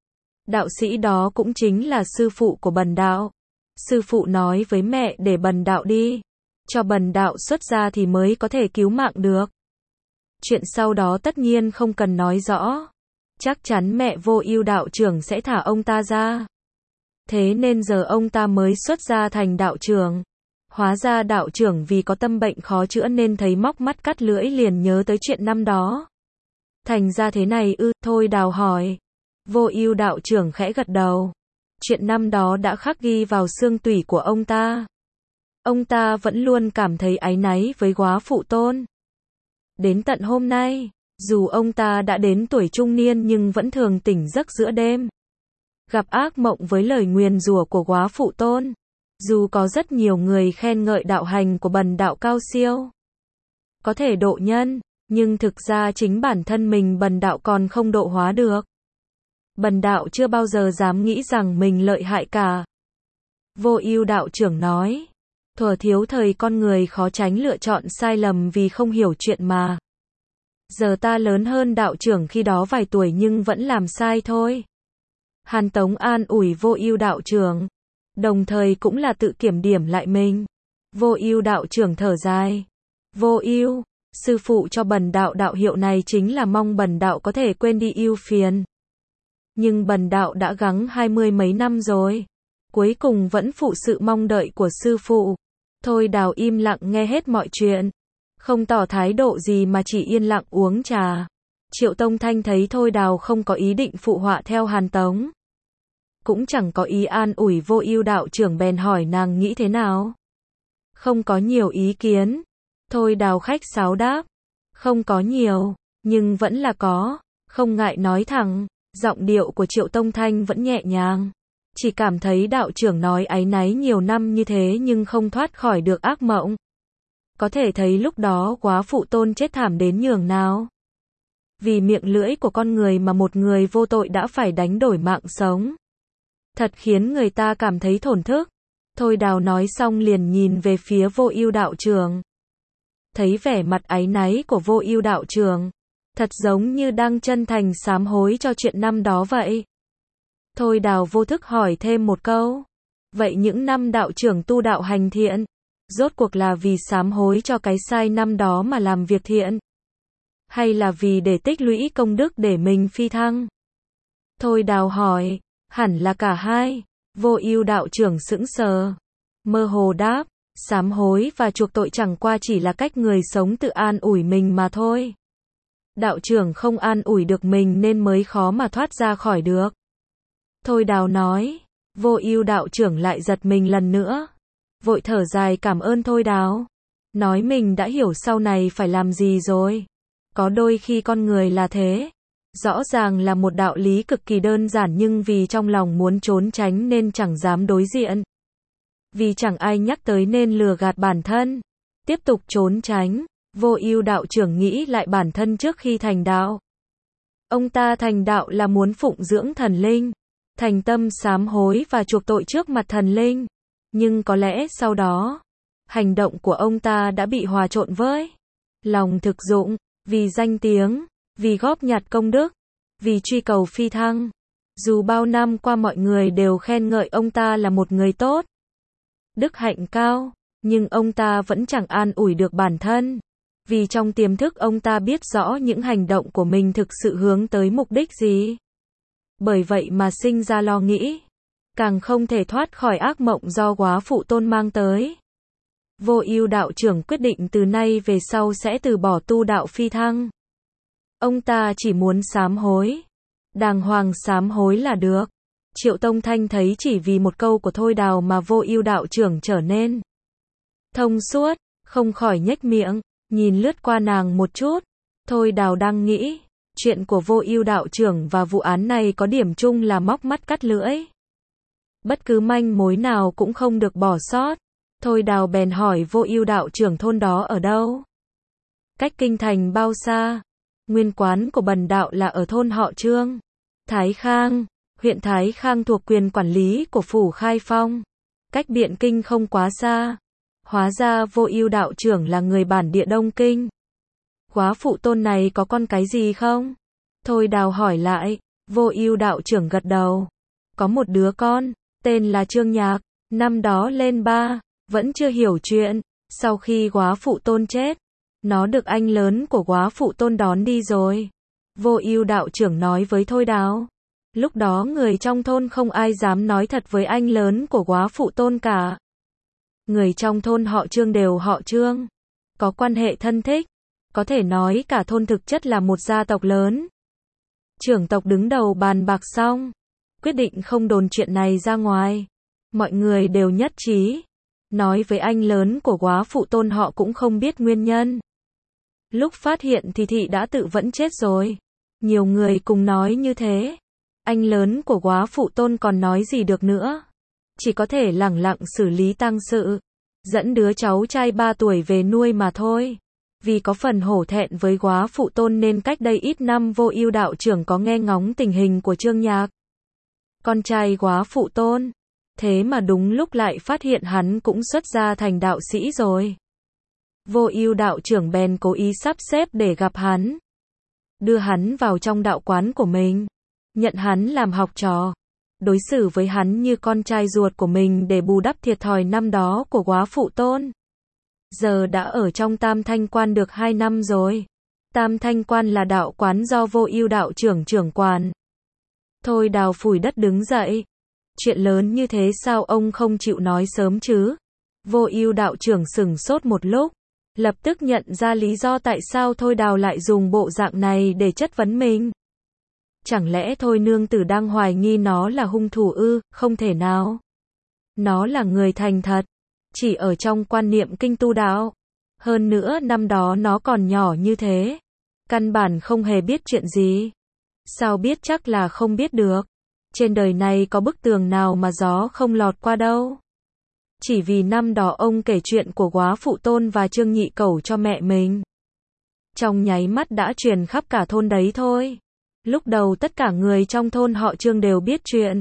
A: Đạo sĩ đó cũng chính là sư phụ của bần đạo. Sư phụ nói với mẹ để bần đạo đi, cho bần đạo xuất gia thì mới có thể cứu mạng được. Chuyện sau đó tất nhiên không cần nói rõ. chắc chắn mẹ Vô Ưu đạo trưởng sẽ thả ông ta ra. Thế nên giờ ông ta mới xuất gia thành đạo trưởng. Hóa ra đạo trưởng vì có tâm bệnh khó chữa nên thấy móc mắt cắt lưỡi liền nhớ tới chuyện năm đó. Thành ra thế này ư? Thôi Đào hỏi. Vô Ưu đạo trưởng khẽ gật đầu. Chuyện năm đó đã khắc ghi vào xương tủy của ông ta. Ông ta vẫn luôn cảm thấy áy náy với góa phụ Tôn. Đến tận hôm nay, dù ông ta đã đến tuổi trung niên nhưng vẫn thường tỉnh giấc giữa đêm, gặp ác mộng với lời nguyền rủa của góa phụ Tôn. Dù có rất nhiều người khen ngợi đạo hành của Bần đạo cao siêu, có thể độ nhân, nhưng thực ra chính bản thân mình Bần đạo còn không độ hóa được. Bần đạo chưa bao giờ dám nghĩ rằng mình lợi hại cả. Vô Ưu đạo trưởng nói, thuở thiếu thời con người khó tránh lựa chọn sai lầm vì không hiểu chuyện mà. Giờ ta lớn hơn đạo trưởng khi đó vài tuổi nhưng vẫn làm sai thôi. Hàn Tống an ủi Vô Ưu đạo trưởng, đồng thời cũng là tự kiểm điểm lại mình. Vô Ưu đạo trưởng thở dài. Vô Ưu, sư phụ cho Bần đạo đạo hiệu này chính là mong Bần đạo có thể quên đi ưu phiền. Nhưng Bần đạo đã gắng hai mươi mấy năm rồi, cuối cùng vẫn phụ sự mong đợi của sư phụ. Thôi Đào im lặng nghe hết mọi chuyện, không tỏ thái độ gì mà chỉ yên lặng uống trà. Triệu Tông Thanh thấy Thôi Đào không có ý định phụ họa theo Hàn Tống, cũng chẳng có ý an ủi Vô Ưu đạo trưởng bèn hỏi nàng nghĩ thế nào. Không có nhiều ý kiến. Thôi Đào khách sáo đáp. Không có nhiều, nhưng vẫn là có, không ngại nói thẳng. Giọng điệu của Triệu Tông Thanh vẫn nhẹ nhàng. Chỉ cảm thấy đạo trưởng nói áy náy nhiều năm như thế nhưng không thoát khỏi được ác mộng. Có thể thấy lúc đó góa phụ Tôn chết thảm đến nhường nào. Vì miệng lưỡi của con người mà một người vô tội đã phải đánh đổi mạng sống. Thật khiến người ta cảm thấy thổn thức. Thôi Đào nói xong liền nhìn về phía Vô Ưu đạo trưởng. Thấy vẻ mặt áy náy của Vô Ưu đạo trưởng, thật giống như đang chân thành sám hối cho chuyện năm đó vậy. Thôi Đào vô thức hỏi thêm một câu. Vậy những năm đạo trưởng tu đạo hành thiện, rốt cuộc là vì sám hối cho cái sai năm đó mà làm việc thiện? Hay là vì để tích lũy công đức để mình phi thăng? Thôi Đào hỏi. Hẳn là cả hai. Vô Ưu đạo trưởng sững sờ, mơ hồ đáp, sám hối và chuộc tội chẳng qua chỉ là cách người sống tự an ủi mình mà thôi. Đạo trưởng không an ủi được mình nên mới khó mà thoát ra khỏi được. Thôi Đào nói. Vô Ưu đạo trưởng lại giật mình lần nữa, vội thở dài cảm ơn Thôi Đào, nói mình đã hiểu sau này phải làm gì rồi. Có đôi khi con người là thế. Rõ ràng là một đạo lý cực kỳ đơn giản nhưng vì trong lòng muốn trốn tránh nên chẳng dám đối diện. Vì chẳng ai nhắc tới nên lừa gạt bản thân, tiếp tục trốn tránh. Vô Ưu đạo trưởng nghĩ lại bản thân trước khi thành đạo. Ông ta thành đạo là muốn phụng dưỡng thần linh, thành tâm sám hối và chuộc tội trước mặt thần linh. Nhưng có lẽ sau đó, hành động của ông ta đã bị hòa trộn với lòng thực dụng, vì danh tiếng, vì góp nhặt công đức, vì truy cầu phi thăng. Dù bao năm qua mọi người đều khen ngợi ông ta là một người tốt, đức hạnh cao, nhưng ông ta vẫn chẳng an ủi được bản thân. Vì trong tiềm thức ông ta biết rõ những hành động của mình thực sự hướng tới mục đích gì. Bởi vậy mà sinh ra lo nghĩ, càng không thể thoát khỏi ác mộng do góa phụ Tôn mang tới. Vô Ưu đạo trưởng quyết định từ nay về sau sẽ từ bỏ tu đạo phi thăng. Ông ta chỉ muốn sám hối, đàng hoàng sám hối là được. Triệu Tông Thanh thấy chỉ vì một câu của Thôi Đào mà Vô Ưu đạo trưởng trở nên thông suốt, không khỏi nhếch miệng, nhìn lướt qua nàng một chút. Thôi Đào đang nghĩ, chuyện của Vô Ưu đạo trưởng và vụ án này có điểm chung là móc mắt cắt lưỡi. Bất cứ manh mối nào cũng không được bỏ sót. Thôi Đào bèn hỏi Vô Ưu đạo trưởng thôn đó ở đâu? Cách kinh thành bao xa? Nguyên quán của Bần đạo là ở thôn họ Trương, Thái Khang, huyện Thái Khang thuộc quyền quản lý của phủ Khai Phong, cách Biện Kinh không quá xa. Hóa ra Vô Ưu đạo trưởng là người bản địa Đông Kinh. Góa phụ Tôn này có con cái gì không? Thôi Đào hỏi lại. Vô Ưu đạo trưởng gật đầu. Có một đứa con, tên là Trương Nhạc, năm đó lên ba, vẫn chưa hiểu chuyện. Sau khi góa phụ Tôn chết, nó được anh lớn của góa phụ Tôn đón đi rồi. Vô Ưu đạo trưởng nói với Thôi Đào. Lúc đó người trong thôn không ai dám nói thật với anh lớn của góa phụ Tôn cả. Người trong thôn họ Trương đều họ Trương, có quan hệ thân thích, có thể nói cả thôn thực chất là một gia tộc lớn. Trưởng tộc đứng đầu bàn bạc xong, quyết định không đồn chuyện này ra ngoài. Mọi người đều nhất trí, nói với anh lớn của góa phụ Tôn họ cũng không biết nguyên nhân. Lúc phát hiện thì thị đã tự vẫn chết rồi. Nhiều người cùng nói như thế. Anh lớn của góa phụ Tôn còn nói gì được nữa. Chỉ có thể lẳng lặng xử lý tang sự, dẫn đứa cháu trai ba tuổi về nuôi mà thôi. Vì có phần hổ thẹn với góa phụ Tôn nên cách đây ít năm Vô Ưu đạo trưởng có nghe ngóng tình hình của Trương Nhạc, con trai góa phụ Tôn. Thế mà đúng lúc lại phát hiện hắn cũng xuất gia thành đạo sĩ rồi. Vô Ưu đạo trưởng bèn cố ý sắp xếp để gặp hắn, đưa hắn vào trong đạo quán của mình, nhận hắn làm học trò, đối xử với hắn như con trai ruột của mình để bù đắp thiệt thòi năm đó của góa phụ Tôn. Giờ đã ở trong Tam Thanh Quan được hai năm rồi. Tam Thanh Quan là đạo quán do Vô Ưu đạo trưởng trưởng quản. Thôi Đào phủi đất đứng dậy. Chuyện lớn như thế sao ông không chịu nói sớm chứ? Vô Ưu đạo trưởng sững sốt một lúc, lập tức nhận ra lý do tại sao Thôi Đào lại dùng bộ dạng này để chất vấn mình. Chẳng lẽ Thôi nương tử đang hoài nghi nó là hung thủ ư? Không thể nào. Nó là người thành thật, chỉ ở trong quan niệm kinh tu đạo. Hơn nữa năm đó nó còn nhỏ như thế, căn bản không hề biết chuyện gì. Sao biết chắc là không biết được. Trên đời này có bức tường nào mà gió không lọt qua đâu. Chỉ vì năm đó ông kể chuyện của góa phụ Tôn và Trương Nhị Cẩu cho mẹ mình, trong nháy mắt đã truyền khắp cả thôn đấy thôi. Lúc đầu tất cả người trong thôn họ Trương đều biết chuyện.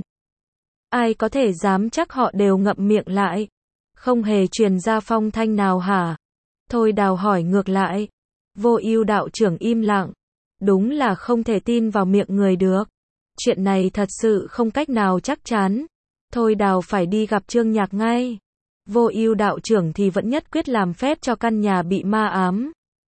A: Ai có thể dám chắc họ đều ngậm miệng lại, không hề truyền ra phong thanh nào hả? Thôi Đào hỏi ngược lại. Vô Ưu đạo trưởng im lặng. Đúng là không thể tin vào miệng người được. Chuyện này thật sự không cách nào chắc chắn. Thôi Đào phải đi gặp Trương Nhạc ngay. Vô Ưu đạo trưởng thì vẫn nhất quyết làm phép cho căn nhà bị ma ám.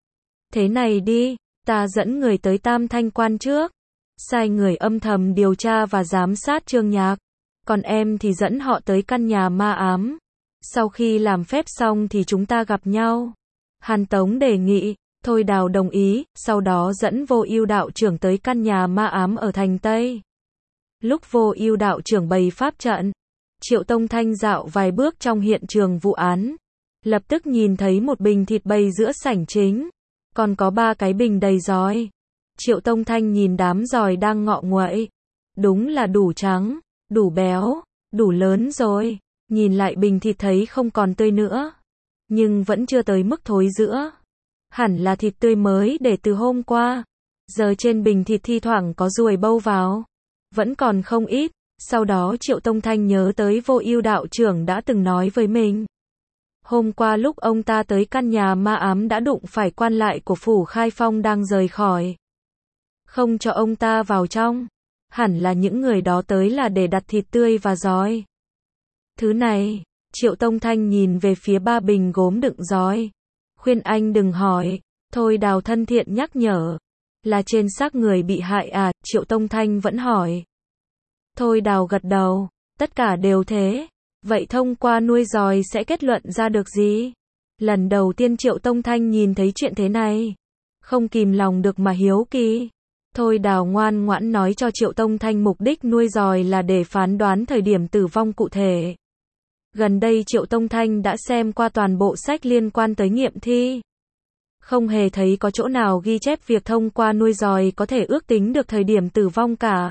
A: Thế này đi, ta dẫn người tới Tam Thanh Quan trước, sai người âm thầm điều tra và giám sát Trương Nhạc, còn em thì dẫn họ tới căn nhà ma ám. Sau khi làm phép xong thì chúng ta gặp nhau. Hàn Tống đề nghị. Thôi Đào đồng ý, sau đó dẫn Vô Ưu đạo trưởng tới căn nhà ma ám ở thành Tây. Lúc Vô Ưu đạo trưởng bày pháp trận, Triệu Tông Thanh dạo vài bước trong hiện trường vụ án, lập tức nhìn thấy một bình thịt bày giữa sảnh chính, còn có ba cái bình đầy giòi. Triệu Tông Thanh nhìn đám giòi đang ngọ nguậy, đúng là đủ trắng, đủ béo, đủ lớn rồi. Nhìn lại bình thịt thấy không còn tươi nữa, nhưng vẫn chưa tới mức thối rữa. Hẳn là thịt tươi mới để từ hôm qua. Giờ trên bình thịt thi thoảng có ruồi bâu vào, vẫn còn không ít. Sau đó Triệu Tông Thanh nhớ tới Vô Ưu đạo trưởng đã từng nói với mình. Hôm qua lúc ông ta tới căn nhà ma ám đã đụng phải quan lại của phủ Khai Phong đang rời khỏi, không cho ông ta vào trong. Hẳn là những người đó tới là để đặt thịt tươi và giòi. Thứ này, Triệu Tông Thanh nhìn về phía ba bình gốm đựng giòi. Khuyên anh đừng hỏi. Thôi Đào thân thiện nhắc nhở. Là trên xác người bị hại à? Triệu Tông Thanh vẫn hỏi. Thôi Đào gật đầu. Tất cả đều thế. Vậy thông qua nuôi giòi sẽ kết luận ra được gì? Lần đầu tiên Triệu Tông Thanh nhìn thấy chuyện thế này, không kìm lòng được mà hiếu kỳ. Thôi Đào ngoan ngoãn nói cho Triệu Tông Thanh mục đích nuôi giòi là để phán đoán thời điểm tử vong cụ thể. Gần đây Triệu Tông Thanh đã xem qua toàn bộ sách liên quan tới nghiệm thi, không hề thấy có chỗ nào ghi chép việc thông qua nuôi giòi có thể ước tính được thời điểm tử vong cả.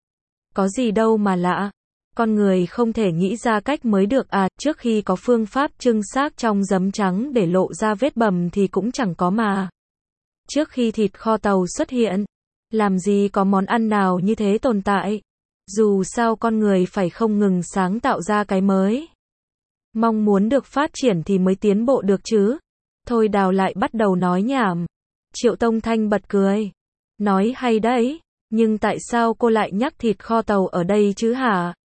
A: Có gì đâu mà lạ. Con người không thể nghĩ ra cách mới được à? Trước khi có phương pháp trưng xác trong giấm trắng để lộ ra vết bầm thì cũng chẳng có mà. Trước khi thịt kho tàu xuất hiện, làm gì có món ăn nào như thế tồn tại. Dù sao con người phải không ngừng sáng tạo ra cái mới. Mong muốn được phát triển thì mới tiến bộ được chứ. Thôi Đào lại bắt đầu nói nhảm. Triệu Tông Thanh bật cười. Nói hay đấy, nhưng tại sao cô lại nhắc thịt kho tàu ở đây chứ hả?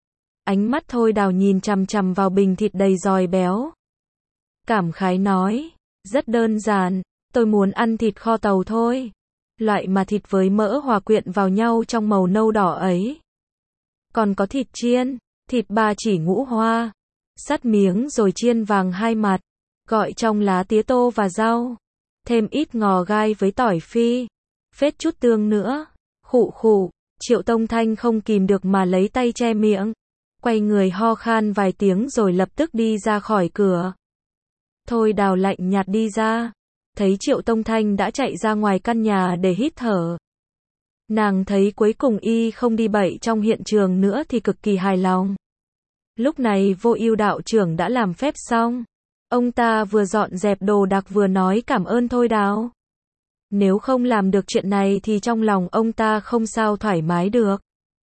A: Ánh mắt Thôi Đào nhìn chằm chằm vào bình thịt đầy giòi béo. Cảm khái nói. Rất đơn giản, tôi muốn ăn thịt kho tàu thôi. Loại mà thịt với mỡ hòa quyện vào nhau trong màu nâu đỏ ấy. Còn có thịt chiên, thịt ba chỉ ngũ hoa, sắt miếng rồi chiên vàng hai mặt, gọi trong lá tía tô và rau, thêm ít ngò gai với tỏi phi, phết chút tương nữa. Khụ khụ, Triệu Tông Thanh không kìm được mà lấy tay che miệng, quay người ho khan vài tiếng rồi lập tức đi ra khỏi cửa. Thôi Đào lạnh nhạt đi ra, thấy Triệu Tông Thanh đã chạy ra ngoài căn nhà để hít thở. Nàng thấy cuối cùng y không đi bậy trong hiện trường nữa thì cực kỳ hài lòng. Lúc này Vô Ưu đạo trưởng đã làm phép xong. Ông ta vừa dọn dẹp đồ đạc vừa nói cảm ơn Thôi Đào. Nếu không làm được chuyện này thì trong lòng ông ta không sao thoải mái được.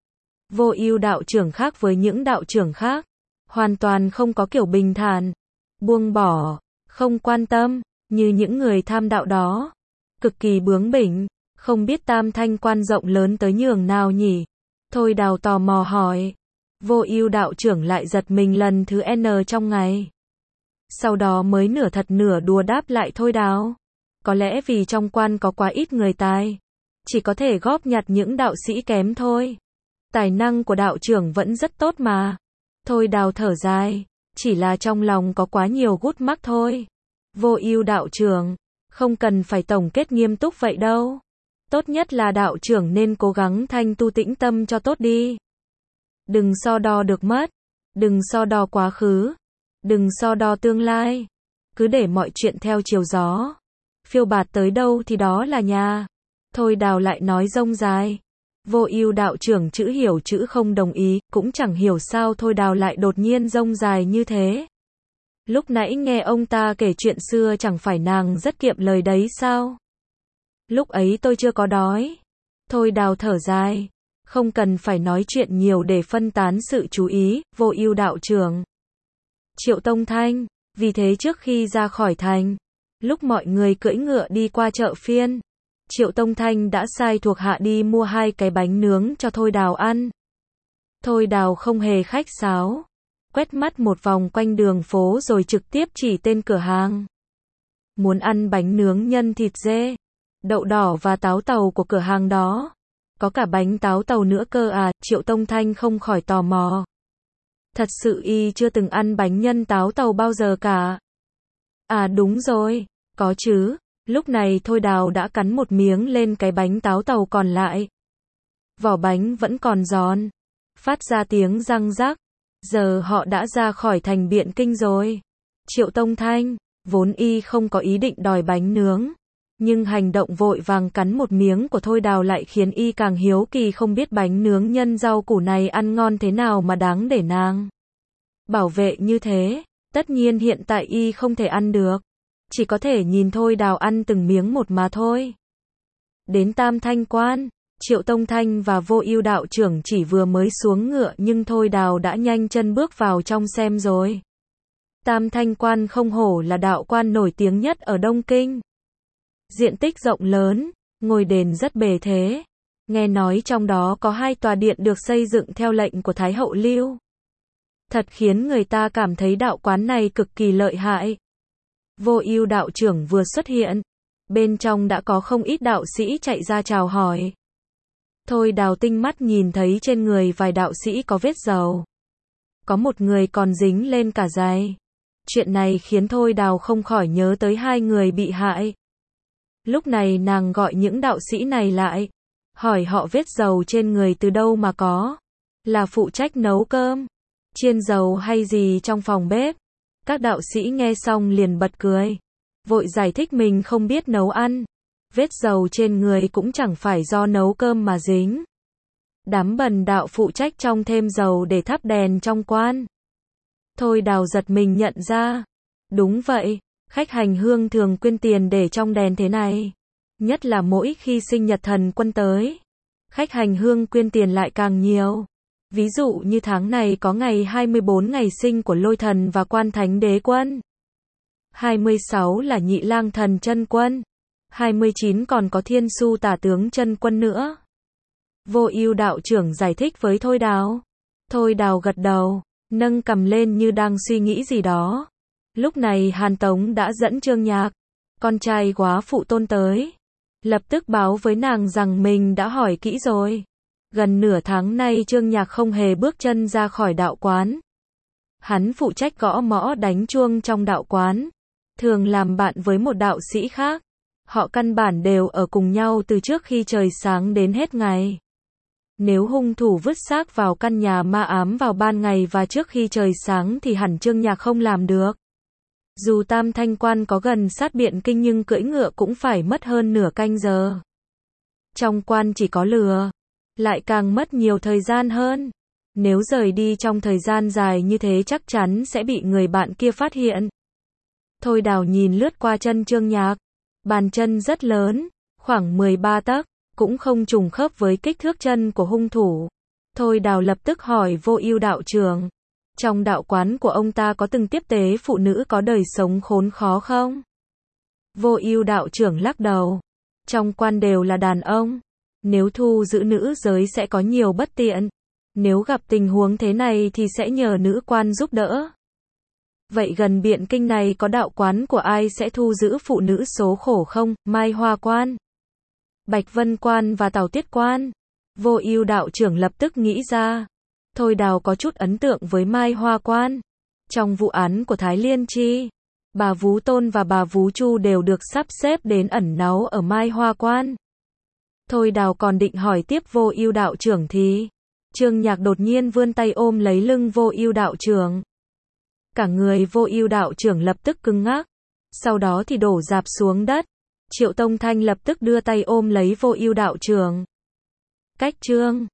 A: Vô Ưu đạo trưởng khác với những đạo trưởng khác, hoàn toàn không có kiểu bình thản, buông bỏ, không quan tâm, như những người tham đạo đó. Cực kỳ bướng bỉnh, không biết Tam Thanh Quan rộng lớn tới nhường nào nhỉ? Thôi Đào tò mò hỏi. Vô Ưu đạo trưởng lại giật mình lần thứ N trong ngày. Sau đó mới nửa thật nửa đùa đáp lại Thôi Đào. Có lẽ vì trong quan có quá ít người tài, chỉ có thể góp nhặt những đạo sĩ kém thôi. Tài năng của đạo trưởng vẫn rất tốt mà. Thôi Đào thở dài, chỉ là trong lòng có quá nhiều gút mắc thôi. Vô Ưu đạo trưởng, không cần phải tổng kết nghiêm túc vậy đâu. Tốt nhất là đạo trưởng nên cố gắng thanh tu tĩnh tâm cho tốt đi. Đừng so đo được mất, đừng so đo quá khứ, đừng so đo tương lai. Cứ để mọi chuyện theo chiều gió, phiêu bạt tới đâu thì đó là nhà. Thôi Đào lại nói rông dài. Vô Ưu đạo trưởng chữ hiểu chữ không đồng ý, cũng chẳng hiểu sao Thôi Đào lại đột nhiên rông dài như thế. Lúc nãy nghe ông ta kể chuyện xưa chẳng phải nàng rất kiệm lời đấy sao? Lúc ấy tôi chưa có đói. Thôi Đào thở dài. Không cần phải nói chuyện nhiều để phân tán sự chú ý, Vô Ưu đạo trưởng. Triệu Tông Thanh, vì thế trước khi ra khỏi thành, lúc mọi người cưỡi ngựa đi qua chợ phiên, Triệu Tông Thanh đã sai thuộc hạ đi mua hai cái bánh nướng cho Thôi Đào ăn. Thôi Đào không hề khách sáo, quét mắt một vòng quanh đường phố rồi trực tiếp chỉ tên cửa hàng. Muốn ăn bánh nướng nhân thịt dê, đậu đỏ và táo tàu của cửa hàng đó. Có cả bánh táo tàu nữa cơ à? Triệu Tông Thanh không khỏi tò mò. Thật sự y chưa từng ăn bánh nhân táo tàu bao giờ cả. À đúng rồi, có chứ. Lúc này Thôi Đào đã cắn một miếng lên cái bánh táo tàu còn lại. Vỏ bánh vẫn còn giòn, phát ra tiếng răng rắc. Giờ họ đã ra khỏi thành Biện Kinh rồi. Triệu Tông Thanh, vốn y không có ý định đòi bánh nướng, nhưng hành động vội vàng cắn một miếng của Thôi Đào lại khiến y càng hiếu kỳ không biết bánh nướng nhân rau củ này ăn ngon thế nào mà đáng để nàng bảo vệ như thế. Tất nhiên hiện tại y không thể ăn được, chỉ có thể nhìn Thôi Đào ăn từng miếng một mà thôi. Đến Tam Thanh Quan, Triệu Tông Thanh và Vô Ưu đạo trưởng chỉ vừa mới xuống ngựa nhưng Thôi Đào đã nhanh chân bước vào trong xem rồi. Tam Thanh Quan không hổ là đạo quan nổi tiếng nhất ở Đông Kinh. Diện tích rộng lớn, ngôi đền rất bề thế. Nghe nói trong đó có hai tòa điện được xây dựng theo lệnh của Thái Hậu Lưu. Thật khiến người ta cảm thấy đạo quán này cực kỳ lợi hại. Vô Ưu đạo trưởng vừa xuất hiện, bên trong đã có không ít đạo sĩ chạy ra chào hỏi. Thôi Đào tinh mắt nhìn thấy trên người vài đạo sĩ có vết dầu. Có một người còn dính lên cả giày. Chuyện này khiến Thôi Đào không khỏi nhớ tới hai người bị hại. Lúc này nàng gọi những đạo sĩ này lại, hỏi họ vết dầu trên người từ đâu mà có. Là phụ trách nấu cơm, chiên dầu hay gì trong phòng bếp. Các đạo sĩ nghe xong liền bật cười, vội giải thích mình không biết nấu ăn. Vết dầu trên người cũng chẳng phải do nấu cơm mà dính. Đám bần đạo phụ trách trong thêm dầu để thắp đèn trong quan. Thôi Đào giật mình nhận ra. Đúng vậy, khách hành hương thường quyên tiền để trong đèn thế này. Nhất là mỗi khi sinh nhật thần quân tới, khách hành hương quyên tiền lại càng nhiều. Ví dụ như tháng này có ngày hai mươi bốn ngày sinh của Lôi Thần và Quan Thánh Đế Quân. hai mươi sáu là Nhị Lang Thần Chân Quân. hai mươi chín còn có Thiên Su Tả Tướng Chân Quân nữa. Vô Ưu đạo trưởng giải thích với Thôi Đào. Thôi Đào gật đầu, nâng cằm lên như đang suy nghĩ gì đó. Lúc này Hàn Tống đã dẫn Trương Nhạc, con trai góa phụ Tôn tới. lập tức báo với nàng rằng mình đã hỏi kỹ rồi. Gần nửa tháng nay Trương Nhạc không hề bước chân ra khỏi đạo quán. Hắn phụ trách gõ mõ đánh chuông trong đạo quán, thường làm bạn với một đạo sĩ khác. Họ căn bản đều ở cùng nhau từ trước khi trời sáng đến hết ngày. Nếu hung thủ vứt xác vào căn nhà ma ám vào ban ngày và trước khi trời sáng thì hẳn Trương Nhạc không làm được. Dù Tam Thanh Quan có gần sát Biện Kinh nhưng cưỡi ngựa cũng phải mất hơn nửa canh giờ. Trong quan chỉ có lừa, lại càng mất nhiều thời gian hơn. Nếu rời đi trong thời gian dài như thế chắc chắn sẽ bị người bạn kia phát hiện. Thôi Đào nhìn lướt qua chân Trương Nhạc. Bàn chân rất lớn, khoảng mười ba tấc, cũng không trùng khớp với kích thước chân của hung thủ. Thôi Đào lập tức hỏi Vô Ưu đạo trưởng, trong đạo quán của ông ta có từng tiếp tế phụ nữ có đời sống khốn khó không? Vô Ưu đạo trưởng lắc đầu, trong quan đều là đàn ông, nếu thu giữ nữ giới sẽ có nhiều bất tiện, nếu gặp tình huống thế này thì sẽ nhờ nữ quan giúp đỡ. Vậy gần Biện Kinh này có đạo quán của ai sẽ thu giữ phụ nữ số khổ không? Mai Hoa Quan, Bạch Vân Quan và Tào Tiết Quan. Vô Ưu đạo trưởng lập tức nghĩ ra. Thôi Đào có chút ấn tượng với Mai Hoa Quan. Trong vụ án của Thái Liên Chi, bà Vú Tôn và bà Vú Chu đều được sắp xếp đến ẩn náu ở Mai Hoa Quan. Thôi Đào còn định hỏi tiếp Vô Ưu đạo trưởng thì Trương Nhạc đột nhiên vươn tay ôm lấy lưng Vô Ưu đạo trưởng. Cả người Vô Ưu đạo trưởng lập tức cứng ngắc, sau đó thì đổ rạp xuống đất. Triệu Tông Thanh lập tức đưa tay ôm lấy Vô Ưu đạo trưởng. Cách Trương